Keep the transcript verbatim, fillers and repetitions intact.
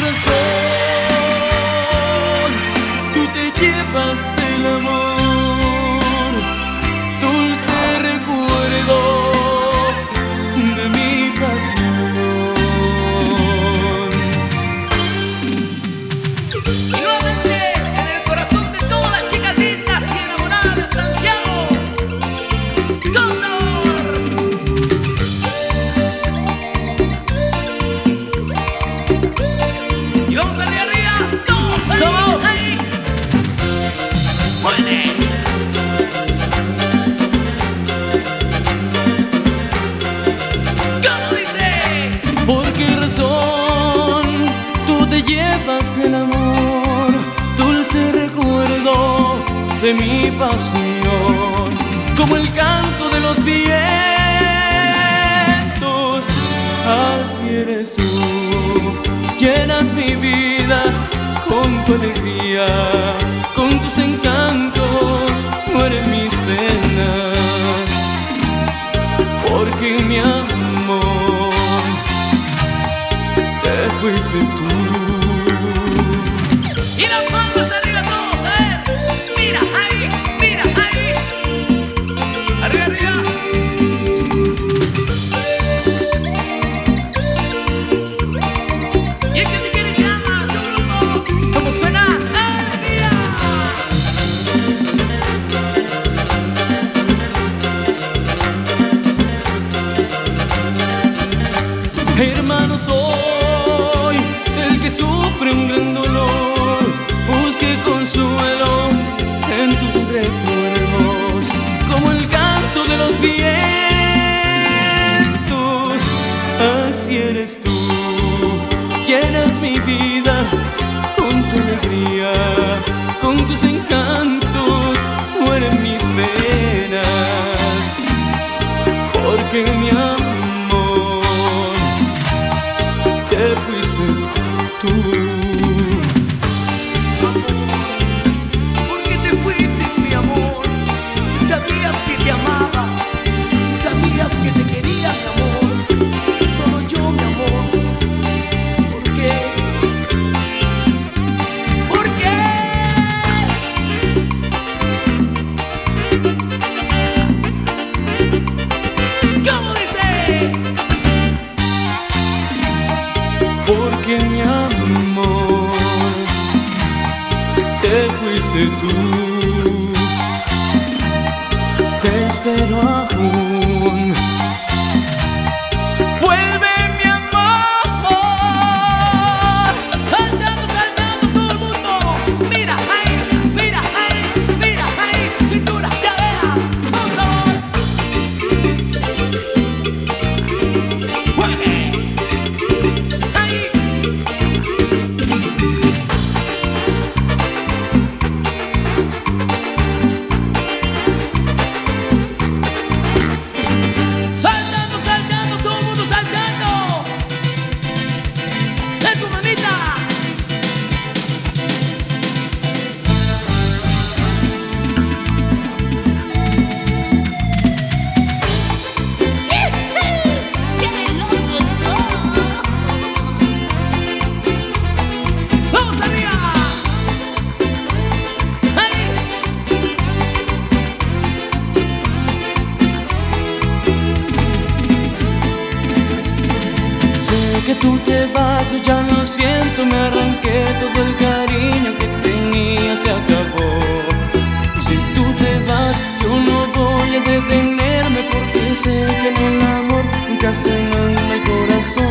corazón tú te llevaste el amor, dulce recuerdo de mi pasión. Y nuevamente en el corazón de todas las chicas lindas y enamoradas de Santiago, con sabor. Y vamos arriba, arriba, todos ahí, ¡Vamos! ahí. Muy bien. ¿Cómo dice? ¿Por qué razón tú te llevaste el amor, dulce recuerdo de mi pasión? Como el canto de los vientos, así eres tú. Llenas mi vida con tu alegría, con tus encantos mueren mis penas. Porque mi amor te fuiste tú. Y las palmas arriba todos, a ver. Mira ahí, mira ahí. Arriba, arriba. Y el que te quiere que ama, tu grupo. ¿Cómo suena? ¡Alegría! Hermano, soy el que sufre un gran dolor. Busque consuelo en tus recuerdos, como el canto de los vientos. Así eres tú. Llenas mi vida con tu alegría, con tus encantos mueren mis penas. Porque mi amor te fuiste tú. ¿Por qué te fuiste, mi amor? Si sabías que te amaba, si sabías que te quería, mi amor. Solo yo, mi amor. ¿Por qué? ¿Por qué? ¿Cómo dice? Porque mi amor te fuiste tú. Te espero aún. Vuelve mi amor. Saltando, saltando todo el mundo. Mira ahí, mira ahí, mira ahí. Cintura, caderas, con sabor. Mueve. Ahí. Saltando, saltando, todo el mundo saltando. ¡Eso, mamita! ¡Qué locos son! ¡Vamos arriba! ¡Ahí! Sé que tú te vas, yo ya lo siento. Me arranqué todo el cariño que tenía, se acabó. Y si tú te vas, yo no voy a detenerme, porque sé que en el amor nunca se manda el corazón.